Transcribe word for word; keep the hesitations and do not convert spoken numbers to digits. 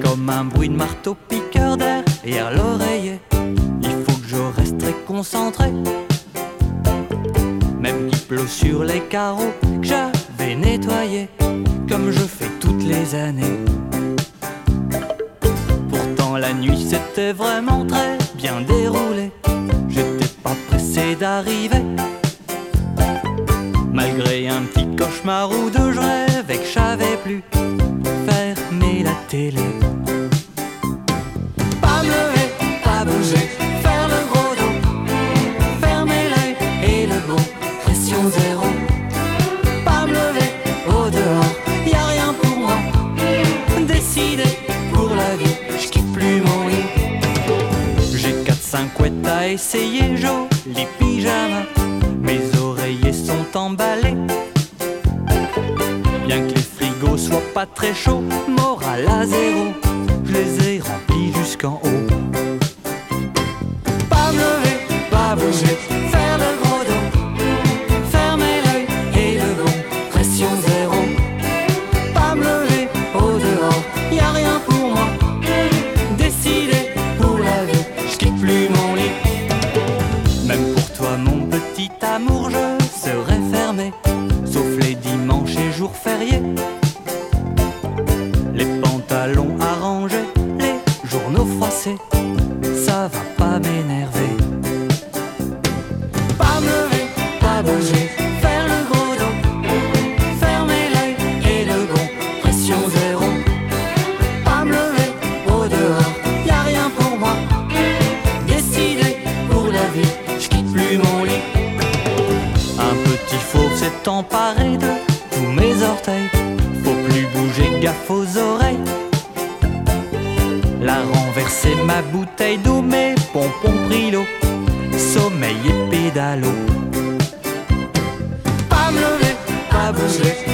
comme un bruit de marteau piqueur derrière l'oreiller. Il faut que je reste très concentré, même qu'il pleut sur les carreaux que j'avais nettoyés, comme je fais toutes les années. Pourtant la nuit s'était vraiment très bien déroulée, j'étais pas pressé d'arriver. Malgré un petit cauchemar ou deux, je rêvais que je savais plus fermer la télé. Pas me lever, pas bouger, faire le gros dos, fermer l'œil et le bon, pression zéro. Pas me lever au dehors, y a rien pour moi, décidé pour la vie, je quitte plus mon lit. J'ai quatre cinq couettes à essayer, joli pyjama, mes oreillers sont emballés. Bien que les frigos soient pas très chauds, moral à zéro, je les ai remplis jusqu'en haut. Pas me lever, pas bouger, faire le gros dos, fermer l'œil et le bon, pression zéro. Pas me lever au dehors, y a rien pour moi, décidé pour la vie, je quitte plus mon lit. Même pour toi mon petit amour, je serai fermé, sauf les dimanches et jours fériés. Les pantalons arrangés, les journaux froissés, ça va pas m'énerver. Pas me lever, pas bouger, faire le gros dos, fermer l'œil et le bon, pression zéro. Pas me lever au dehors, y a rien pour moi, décidé pour la vie, je quitte plus mon lit. Un petit fauve s'est emparé de tous mes orteils, faut plus bouger, gaffe aux oreilles. L'a renversé ma bouteille d'eau, mes pompons pris l'eau, sommeil et pédalo. Pas me lever, pas bouger,